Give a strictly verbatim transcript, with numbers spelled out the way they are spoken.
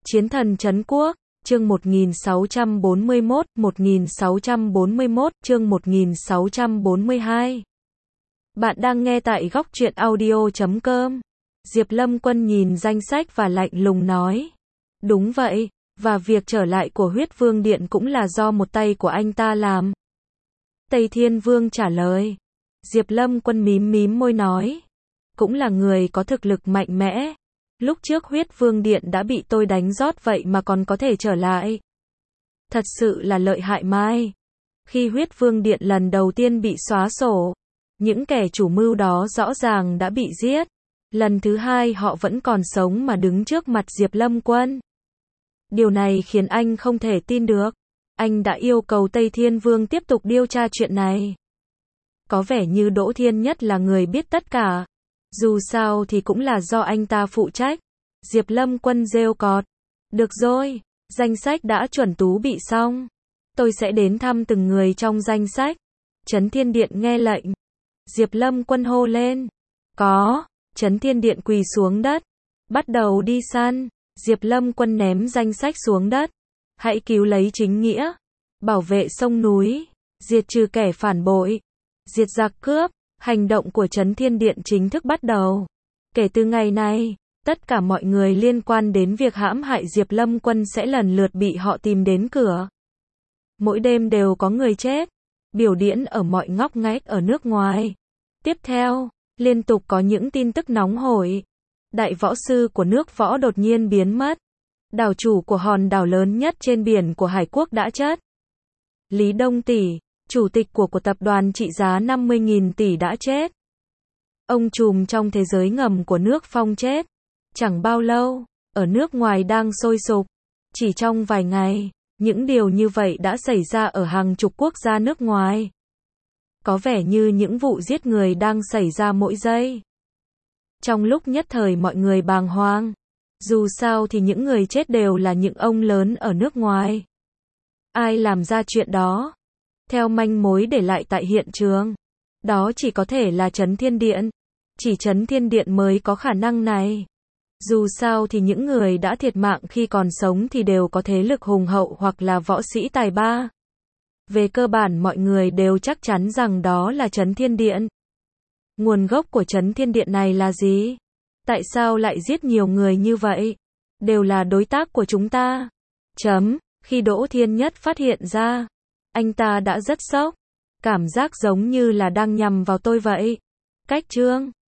Chiến thần trấn quốc, chương một nghìn sáu trăm bốn mươi mốt, một nghìn sáu trăm bốn mươi mốt, chương một nghìn sáu trăm bốn mươi hai. Bạn đang nghe tại góc truyện audio chấm com. Diệp Lâm Quân nhìn danh sách và lạnh lùng nói. Đúng vậy, và việc trở lại của huyết vương điện cũng là do một tay của anh ta làm. Tây Thiên Vương trả lời. Diệp Lâm Quân mím mím môi nói. Cũng là người có thực lực mạnh mẽ. Lúc trước huyết vương điện đã bị tôi đánh rót vậy mà còn có thể trở lại. Thật sự là lợi hại mai. Khi huyết vương điện lần đầu tiên bị xóa sổ, những kẻ chủ mưu đó rõ ràng đã bị giết. Lần thứ hai họ vẫn còn sống mà đứng trước mặt Diệp Lâm Quân. Điều này khiến anh không thể tin được. Anh đã yêu cầu Tây Thiên Vương tiếp tục điều tra chuyện này. Có vẻ như Đỗ Thiên Nhất là người biết tất cả. Dù sao thì cũng là do anh ta phụ trách. Diệp Lâm Quân rêu cọt. Được rồi, danh sách đã chuẩn tú bị xong. Tôi sẽ đến thăm từng người trong danh sách. Trấn Thiên Điện nghe lệnh. Diệp Lâm Quân hô lên. Có. Trấn Thiên Điện quỳ xuống đất. Bắt đầu đi săn. Diệp Lâm Quân ném danh sách xuống đất. Hãy cứu lấy chính nghĩa. Bảo vệ sông núi. Diệt trừ kẻ phản bội. Diệt giặc cướp. Hành động của Trấn Thiên Điện chính thức bắt đầu. Kể từ ngày này, tất cả mọi người liên quan đến việc hãm hại Diệp Lâm Quân sẽ lần lượt bị họ tìm đến cửa. Mỗi đêm đều có người chết. Biểu diễn ở mọi ngóc ngách ở nước ngoài. Tiếp theo, liên tục có những tin tức nóng hổi. Đại võ sư của nước võ đột nhiên biến mất. Đảo chủ của hòn đảo lớn nhất trên biển của Hải Quốc đã chết. Lý Đông Tỷ, chủ tịch của của tập đoàn trị giá năm mươi nghìn tỷ đã chết. Ông trùm trong thế giới ngầm của nước Phong chết. Chẳng bao lâu, ở nước ngoài đang sôi sục. Chỉ trong vài ngày, những điều như vậy đã xảy ra ở hàng chục quốc gia nước ngoài. Có vẻ như những vụ giết người đang xảy ra mỗi giây. Trong lúc nhất thời mọi người bàng hoàng. Dù sao thì những người chết đều là những ông lớn ở nước ngoài. Ai làm ra chuyện đó? Theo manh mối để lại tại hiện trường, đó chỉ có thể là Trấn Thiên Điện. Chỉ Trấn Thiên Điện mới có khả năng này. Dù sao thì những người đã thiệt mạng khi còn sống thì đều có thế lực hùng hậu hoặc là võ sĩ tài ba. Về cơ bản mọi người đều chắc chắn rằng đó là Trấn Thiên Điện. Nguồn gốc của Trấn Thiên Điện này là gì? Tại sao lại giết nhiều người như vậy? Đều là đối tác của chúng ta. Chấm. Khi Đỗ Thiên Nhất phát hiện ra, anh ta đã rất sốc. Cảm giác giống như là đang nhằm vào tôi vậy. Cách chương.